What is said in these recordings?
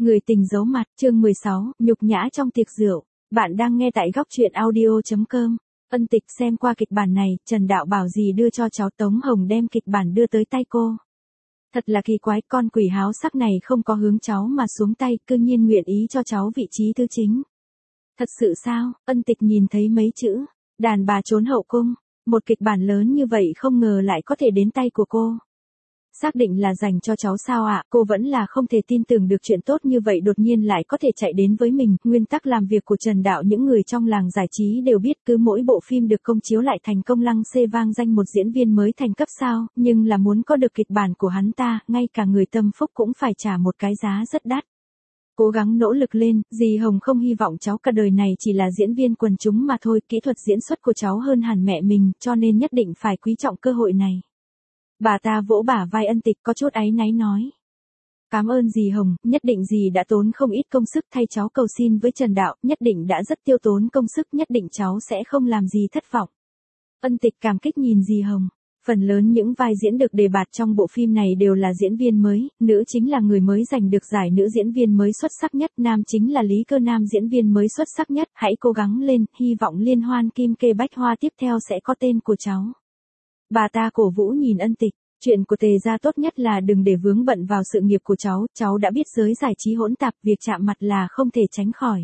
Người tình giấu mặt, chương 16, nhục nhã trong tiệc rượu. Bạn đang nghe tại góc truyện audio.com. Ân Tịch xem qua kịch bản này, Trần Đạo bảo gì đưa cho cháu Tống Hồng đem kịch bản đưa tới tay cô. Thật là kỳ quái, con quỷ háo sắc này không có hướng cháu mà xuống tay, cư nhiên nguyện ý cho cháu vị trí thứ chính. Thật sự sao? Ân Tịch nhìn thấy mấy chữ, đàn bà trốn hậu cung, một kịch bản lớn như vậy không ngờ lại có thể đến tay của cô. Xác định là dành cho cháu sao ạ? Cô vẫn là không thể tin tưởng được chuyện tốt như vậy đột nhiên lại có thể chạy đến với mình. Nguyên tắc làm việc của Trần Đạo những người trong làng giải trí đều biết, cứ mỗi bộ phim được công chiếu lại thành công lăng xê vang danh một diễn viên mới thành cấp sao, nhưng là muốn có được kịch bản của hắn ta, ngay cả người tâm phúc cũng phải trả một cái giá rất đắt. Cố gắng nỗ lực lên, dì Hồng không hy vọng cháu cả đời này chỉ là diễn viên quần chúng mà thôi, kỹ thuật diễn xuất của cháu hơn hẳn mẹ mình, cho nên nhất định phải quý trọng cơ hội này. Bà ta vỗ bả vai Ân Tịch có chút áy náy nói. Cảm ơn dì Hồng, nhất định dì đã tốn không ít công sức thay cháu cầu xin với Trần Đạo, nhất định đã rất tiêu tốn công sức, nhất định cháu sẽ không làm gì thất vọng. Ân Tịch cảm kích nhìn dì Hồng. Phần lớn những vai diễn được đề bạt trong bộ phim này đều là diễn viên mới, nữ chính là người mới giành được giải nữ diễn viên mới xuất sắc nhất, nam chính là Lý Cơ Nam diễn viên mới xuất sắc nhất, hãy cố gắng lên, hy vọng liên hoan Kim Kê Bách Hoa tiếp theo sẽ có tên của cháu. Bà ta cổ vũ nhìn Ân Tịch, chuyện của Tề gia tốt nhất là đừng để vướng bận vào sự nghiệp của cháu đã biết giới giải trí hỗn tạp, việc chạm mặt là không thể tránh khỏi.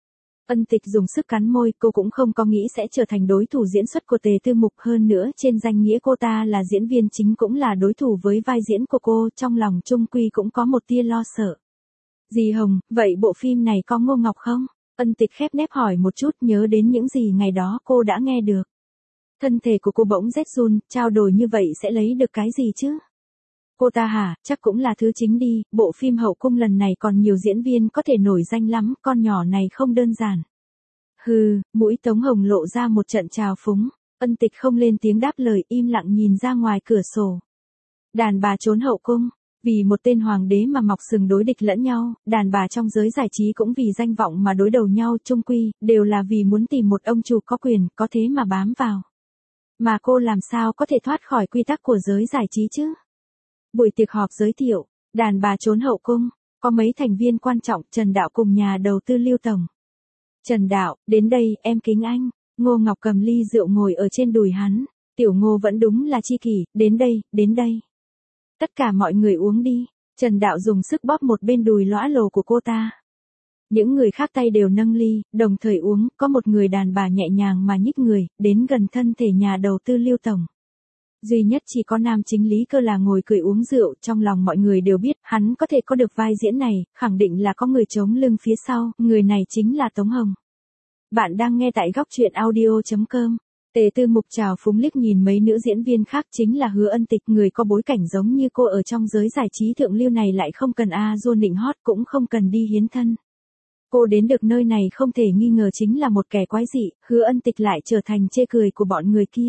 Ân Tịch dùng sức cắn môi, cô cũng không có nghĩ sẽ trở thành đối thủ diễn xuất của Tề Tư Mục, hơn nữa trên danh nghĩa cô ta là diễn viên chính cũng là đối thủ với vai diễn của cô, trong lòng trung quy cũng có một tia lo sợ. Dì Hồng, vậy bộ phim này có Ngô Ngọc không? Ân Tịch khép nép hỏi một chút, nhớ đến những gì ngày đó cô đã nghe được. Thân thể của cô bỗng rét run, trao đổi như vậy sẽ lấy được cái gì chứ? Cô ta hả, chắc cũng là thứ chính đi, bộ phim hậu cung lần này còn nhiều diễn viên có thể nổi danh lắm, con nhỏ này không đơn giản. Hừ, mũi Tống Hồng lộ ra một trận trào phúng, Ân Tịch không lên tiếng đáp lời, im lặng nhìn ra ngoài cửa sổ. Đàn bà trốn hậu cung, vì một tên hoàng đế mà mọc sừng đối địch lẫn nhau, đàn bà trong giới giải trí cũng vì danh vọng mà đối đầu nhau, chung quy, đều là vì muốn tìm một ông chủ có quyền, có thế mà bám vào. Mà cô làm sao có thể thoát khỏi quy tắc của giới giải trí chứ? Buổi tiệc họp giới thiệu, đàn bà trốn hậu cung, có mấy thành viên quan trọng, Trần Đạo cùng nhà đầu tư Lưu Tổng. Trần Đạo, đến đây, em kính anh. Ngô Ngọc cầm ly rượu ngồi ở trên đùi hắn. Tiểu Ngô vẫn đúng là chi kỷ, đến đây, đến đây. Tất cả mọi người uống đi. Trần Đạo dùng sức bóp một bên đùi lõa lồ của cô ta. Những người khác tay đều nâng ly, đồng thời uống, có một người đàn bà nhẹ nhàng mà nhích người, đến gần thân thể nhà đầu tư Lưu Tổng. Duy nhất chỉ có nam chính Lý Cơ là ngồi cười uống rượu, trong lòng mọi người đều biết, hắn có thể có được vai diễn này, khẳng định là có người chống lưng phía sau, người này chính là Tống Hồng. Bạn đang nghe tại góc truyện audio.com. Tề Tư Mục chào phúng liếc nhìn mấy nữ diễn viên khác, chính là Hứa Ân Tịch, người có bối cảnh giống như cô ở trong giới giải trí thượng lưu này lại không cần Dô nịnh hót, cũng không cần đi hiến thân. Cô đến được nơi này không thể nghi ngờ chính là một kẻ quái dị, Hứa Ân Tịch lại trở thành chê cười của bọn người kia.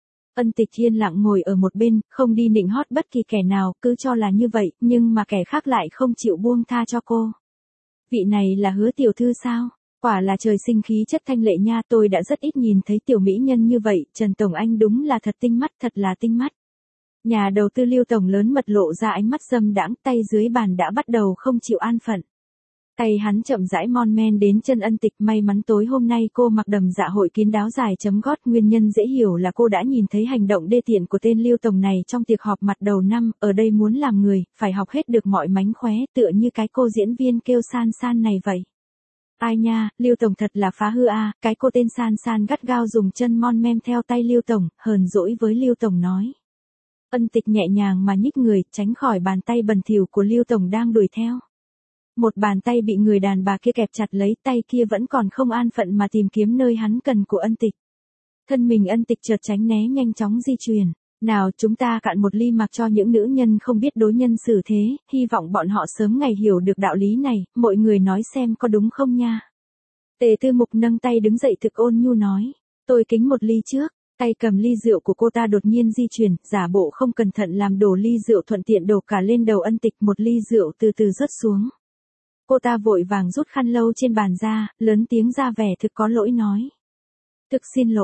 Ân Tịch yên lặng ngồi ở một bên, không đi nịnh hót bất kỳ kẻ nào, cứ cho là như vậy, nhưng mà kẻ khác lại không chịu buông tha cho cô. Vị này là Hứa tiểu thư sao? Quả là trời sinh khí chất thanh lệ nha, tôi đã rất ít nhìn thấy tiểu mỹ nhân như vậy, Trần Tổng anh đúng là thật tinh mắt, thật là tinh mắt. Nhà đầu tư Lưu Tổng lớn mật lộ ra ánh mắt dâm đãng, tay dưới bàn đã bắt đầu không chịu an phận. Tay hắn chậm rãi mon men đến chân Ân Tịch, may mắn tối hôm nay cô mặc đầm dạ hội kín đáo dài chấm gót, nguyên nhân dễ hiểu là cô đã nhìn thấy hành động đê tiện của tên Lưu Tổng này trong tiệc họp mặt đầu năm, ở đây muốn làm người, phải học hết được mọi mánh khóe, tựa như cái cô diễn viên kêu San San này vậy. Ai nha, Lưu Tổng thật là phá hư a, cái cô tên San San gắt gao dùng chân mon men theo tay Lưu Tổng, hờn dỗi với Lưu Tổng nói. Ân Tịch nhẹ nhàng mà nhích người, tránh khỏi bàn tay bẩn thỉu của Lưu Tổng đang đuổi theo. Một bàn tay bị người đàn bà kia kẹp chặt lấy, tay kia vẫn còn không an phận mà tìm kiếm nơi hắn cần của Ân Tịch. Thân mình Ân Tịch chợt tránh né, nhanh chóng di chuyển. Nào chúng ta cạn một ly mặc cho những nữ nhân không biết đối nhân xử thế, hy vọng bọn họ sớm ngày hiểu được đạo lý này, mọi người nói xem có đúng không nha. Tề Tư Mục nâng tay đứng dậy thực ôn nhu nói, tôi kính một ly trước. Tay cầm ly rượu của cô ta đột nhiên di chuyển, giả bộ không cẩn thận làm đổ ly rượu, thuận tiện đổ cả lên đầu Ân Tịch, một ly rượu từ từ rớt xuống. Cô ta vội vàng rút khăn lâu trên bàn ra, lớn tiếng ra vẻ thực có lỗi nói. Thực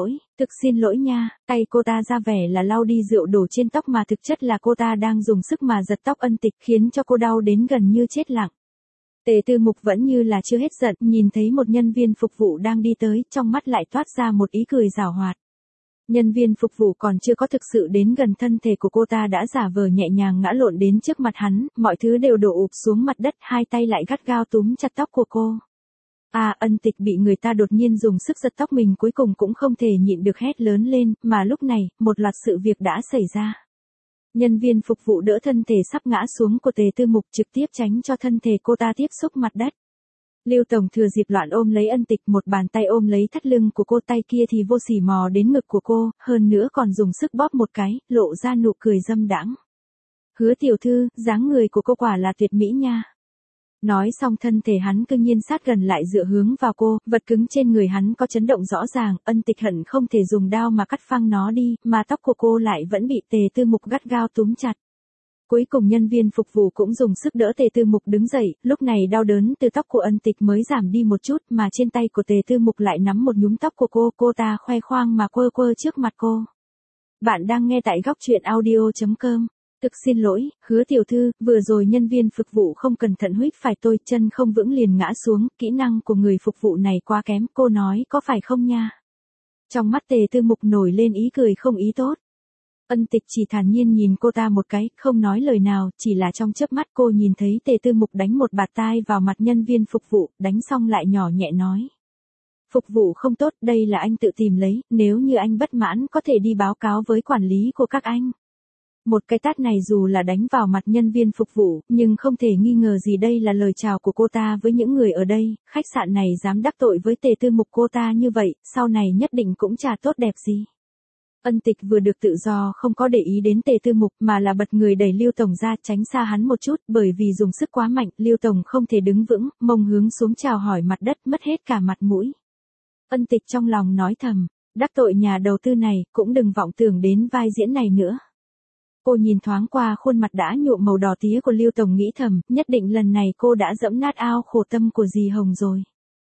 xin lỗi nha, tay cô ta ra vẻ là lau đi rượu đổ trên tóc mà thực chất là cô ta đang dùng sức mà giật tóc Ân Tịch, khiến cho cô đau đến gần như chết lặng. Tề Tư Mục vẫn như là chưa hết giận, nhìn thấy một nhân viên phục vụ đang đi tới, trong mắt lại toát ra một ý cười giảo hoạt. Nhân viên phục vụ còn chưa có thực sự đến gần thân thể của cô ta đã giả vờ nhẹ nhàng ngã lộn đến trước mặt hắn, mọi thứ đều đổ ụp xuống mặt đất, hai tay lại gắt gao túm chặt tóc của cô. Ân Tịch bị người ta đột nhiên dùng sức giật tóc mình, cuối cùng cũng không thể nhịn được hét lớn lên, mà lúc này, một loạt sự việc đã xảy ra. Nhân viên phục vụ đỡ thân thể sắp ngã xuống của Tề Tư Mục, trực tiếp tránh cho thân thể cô ta tiếp xúc mặt đất. Lưu Tổng thừa dịp loạn ôm lấy Ân Tịch, một bàn tay ôm lấy thắt lưng của cô, tay kia thì vô sỉ mò đến ngực của cô, hơn nữa còn dùng sức bóp một cái, lộ ra nụ cười dâm đãng. Hứa tiểu thư, dáng người của cô quả là tuyệt mỹ nha. Nói xong thân thể hắn cư nhiên sát gần lại dựa hướng vào cô, vật cứng trên người hắn có chấn động rõ ràng, Ân Tịch hận không thể dùng đao mà cắt phăng nó đi, mà tóc của cô lại vẫn bị Tề Tư Mục gắt gao túm chặt. Cuối cùng nhân viên phục vụ cũng dùng sức đỡ Tề Tư Mục đứng dậy, lúc này đau đớn từ tóc của Ân Tịch mới giảm đi một chút, mà trên tay của Tề Tư Mục lại nắm một nhúm tóc của cô ta khoe khoang mà quơ quơ trước mặt cô. Bạn đang nghe tại góc truyện audio.com. Thực xin lỗi, Hứa tiểu thư, vừa rồi nhân viên phục vụ không cẩn thận huých phải tôi, chân không vững liền ngã xuống, kỹ năng của người phục vụ này quá kém, cô nói có phải không nha? Trong mắt Tề Tư Mục nổi lên ý cười không ý tốt. Ân Tịch chỉ thản nhiên nhìn cô ta một cái, không nói lời nào, chỉ là trong chớp mắt cô nhìn thấy Tề Tư Mục đánh một bạt tai vào mặt nhân viên phục vụ, đánh xong lại nhỏ nhẹ nói. Phục vụ không tốt, đây là anh tự tìm lấy, nếu như anh bất mãn có thể đi báo cáo với quản lý của các anh. Một cái tát này dù là đánh vào mặt nhân viên phục vụ, nhưng không thể nghi ngờ gì đây là lời chào của cô ta với những người ở đây, khách sạn này dám đắc tội với Tề Tư Mục cô ta như vậy, sau này nhất định cũng chả tốt đẹp gì. Ân Tịch vừa được tự do không có để ý đến Tề Tư Mục mà là bật người đẩy Lưu Tổng ra tránh xa hắn một chút, bởi vì dùng sức quá mạnh, Lưu Tổng không thể đứng vững, mông hướng xuống chào hỏi mặt đất, mất hết cả mặt mũi. Ân Tịch trong lòng nói thầm, đắc tội nhà đầu tư này, cũng đừng vọng tưởng đến vai diễn này nữa. Cô nhìn thoáng qua khuôn mặt đã nhuộm màu đỏ tía của Lưu Tổng nghĩ thầm, nhất định lần này cô đã dẫm nát ao khổ tâm của dì Hồng rồi.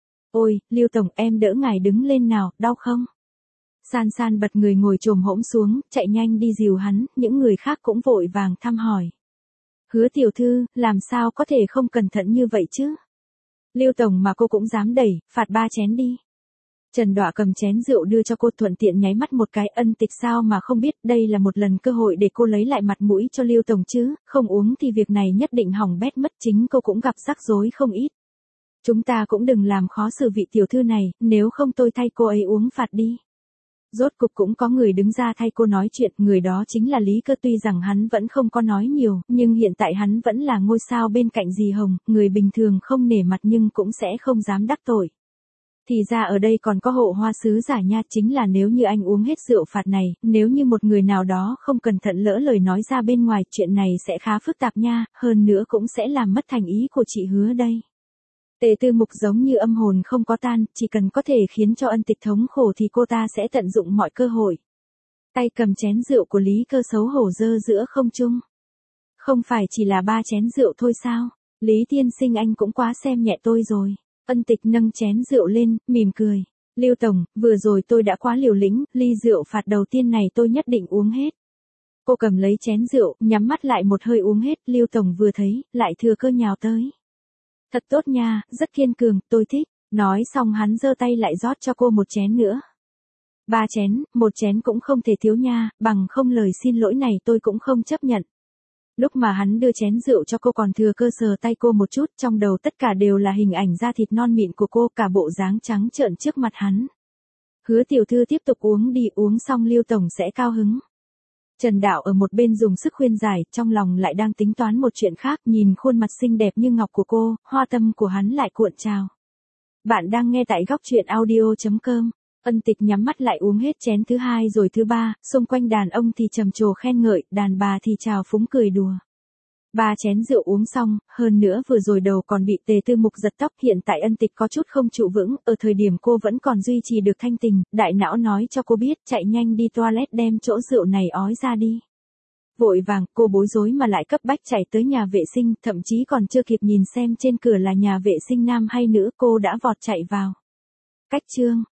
Ôi, Lưu Tổng em đỡ ngài đứng lên nào, đau không? San San bật người ngồi chồm hỗn xuống, chạy nhanh đi dìu hắn, những người khác cũng vội vàng thăm hỏi. Hứa tiểu thư, làm sao có thể không cẩn thận như vậy chứ? Lưu Tổng mà cô cũng dám đẩy, phạt 3 chén đi. Trần Đọa cầm chén rượu đưa cho cô, thuận tiện nháy mắt một cái. Ân Tịch sao mà không biết, đây là một lần cơ hội để cô lấy lại mặt mũi cho Lưu Tổng chứ, không uống thì việc này nhất định hỏng bét mất, chính cô cũng gặp rắc rối không ít. Chúng ta cũng đừng làm khó xử vị tiểu thư này, nếu không tôi thay cô ấy uống phạt đi. Rốt cục cũng có người đứng ra thay cô nói chuyện, người đó chính là Lý Cơ, tuy rằng hắn vẫn không có nói nhiều, nhưng hiện tại hắn vẫn là ngôi sao bên cạnh dì Hồng, người bình thường không nể mặt nhưng cũng sẽ không dám đắc tội. Thì ra ở đây còn có hộ hoa sứ giả nha, chính là nếu như anh uống hết rượu phạt này, nếu như một người nào đó không cẩn thận lỡ lời nói ra bên ngoài, chuyện này sẽ khá phức tạp nha, hơn nữa cũng sẽ làm mất thành ý của chị Hứa đây. Tề Tư Mục giống như âm hồn không có tan, chỉ cần có thể khiến cho Ân Tịch thống khổ thì cô ta sẽ tận dụng mọi cơ hội. Tay cầm chén rượu của Lý Cơ xấu hổ giơ giữa không trung. Không phải chỉ là 3 chén rượu thôi sao? Lý tiên sinh anh cũng quá xem nhẹ tôi rồi. Ân Tịch nâng chén rượu lên, mỉm cười. Lưu Tổng, vừa rồi tôi đã quá liều lĩnh, ly rượu phạt đầu tiên này tôi nhất định uống hết. Cô cầm lấy chén rượu, nhắm mắt lại một hơi uống hết, Lưu Tổng vừa thấy, lại thừa cơ nhào tới. Thật tốt nha, rất kiên cường, tôi thích. Nói xong hắn giơ tay lại rót cho cô một chén nữa. 3 chén, một chén cũng không thể thiếu nha, bằng không lời xin lỗi này tôi cũng không chấp nhận. Lúc mà hắn đưa chén rượu cho cô còn thừa cơ sờ tay cô một chút, trong đầu tất cả đều là hình ảnh da thịt non mịn của cô, cả bộ dáng trắng trợn trước mặt hắn. Hứa tiểu thư tiếp tục uống đi, uống xong Lưu Tổng sẽ cao hứng. Trần Đạo ở một bên dùng sức khuyên giải, trong lòng lại đang tính toán một chuyện khác, nhìn khuôn mặt xinh đẹp như ngọc của cô, hoa tâm của hắn lại cuộn trào. Bạn đang nghe tại góc truyện audio.com. Ân Tịch nhắm mắt lại uống hết chén thứ 2 rồi thứ 3, xung quanh đàn ông thì trầm trồ khen ngợi, đàn bà thì trào phúng cười đùa. 3 chén rượu uống xong, hơn nữa vừa rồi đầu còn bị Tề Tư Mục giật tóc, hiện tại Ân Tịch có chút không trụ vững, ở thời điểm cô vẫn còn duy trì được thanh tình, đại não nói cho cô biết chạy nhanh đi toilet đem chỗ rượu này ói ra đi. Vội vàng, cô bối rối mà lại cấp bách chạy tới nhà vệ sinh, thậm chí còn chưa kịp nhìn xem trên cửa là nhà vệ sinh nam hay nữ, cô đã vọt chạy vào. Cách chương